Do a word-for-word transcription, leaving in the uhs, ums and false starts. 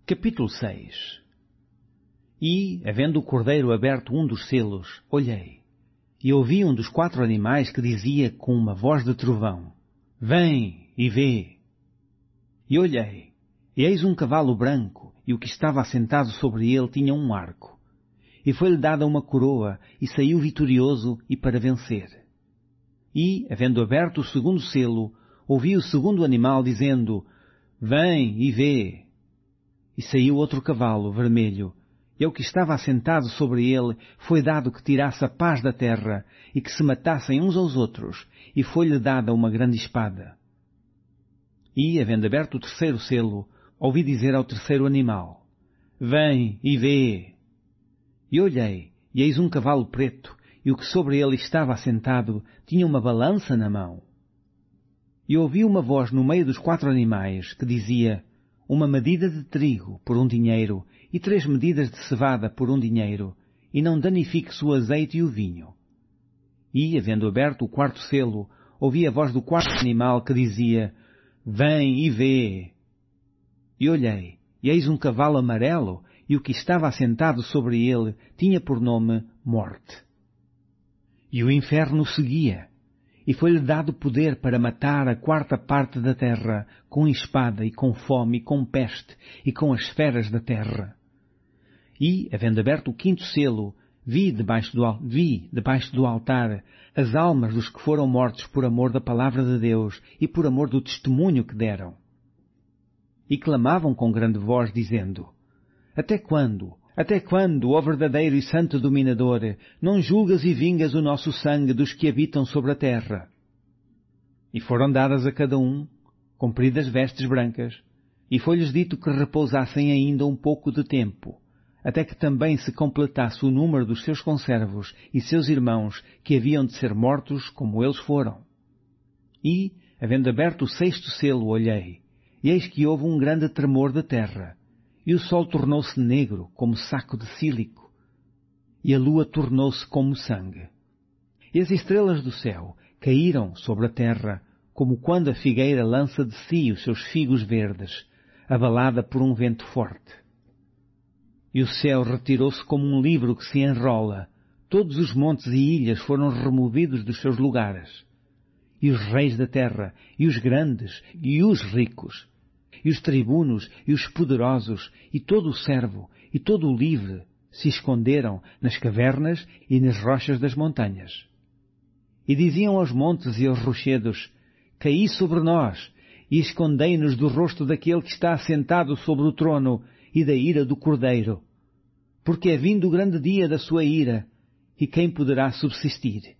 Capítulo seis. E, havendo o cordeiro aberto um dos selos, olhei, e ouvi um dos quatro animais que dizia com uma voz de trovão: Vem e vê. E olhei, e eis um cavalo branco, e o que estava assentado sobre ele tinha um arco. E foi-lhe dada uma coroa, e saiu vitorioso e para vencer. E, havendo aberto o segundo selo, ouvi o segundo animal dizendo: Vem e vê. E saiu outro cavalo vermelho, e ao que estava assentado sobre ele foi dado que tirasse a paz da terra, e que se matassem uns aos outros, e foi-lhe dada uma grande espada. E, havendo aberto o terceiro selo, ouvi dizer ao terceiro animal: Vem e vê. E olhei, e eis um cavalo preto, e o que sobre ele estava assentado tinha uma balança na mão. E ouvi uma voz no meio dos quatro animais, que dizia: Uma medida de trigo por um dinheiro, e três medidas de cevada por um dinheiro, e não danifiques o azeite e o vinho. E, havendo aberto o quarto selo, ouvi a voz do quarto animal que dizia: Vem e vê. E olhei, e eis um cavalo amarelo, e o que estava assentado sobre ele tinha por nome Morte. E o inferno seguia, e foi-lhe dado poder para matar a quarta parte da terra, com espada e com fome e com peste e com as feras da terra. E, havendo aberto o quinto selo, vi debaixo do, vi debaixo do altar as almas dos que foram mortos por amor da palavra de Deus e por amor do testemunho que deram. E clamavam com grande voz, dizendo: Até quando, até quando, ó verdadeiro e santo dominador, não julgas e vingas o nosso sangue dos que habitam sobre a terra? E foram dadas a cada um compridas vestes brancas, e foi-lhes dito que repousassem ainda um pouco de tempo, até que também se completasse o número dos seus conservos e seus irmãos que haviam de ser mortos como eles foram. E, havendo aberto o sexto selo, olhei, e eis que houve um grande tremor da terra, e o sol tornou-se negro como saco de sílico, e a lua tornou-se como sangue. E as estrelas do céu caíram sobre a terra, como quando a figueira lança de si os seus figos verdes, abalada por um vento forte. E o céu retirou-se como um livro que se enrola, todos os montes e ilhas foram removidos dos seus lugares. E os reis da terra, e os grandes, e os ricos, e os tribunos, e os poderosos, e todo o servo, e todo o livre, se esconderam nas cavernas e nas rochas das montanhas. E diziam aos montes e aos rochedos: Caí sobre nós, e escondei-nos do rosto daquele que está assentado sobre o trono e da ira do Cordeiro. Porque é vindo o grande dia da sua ira, e quem poderá subsistir?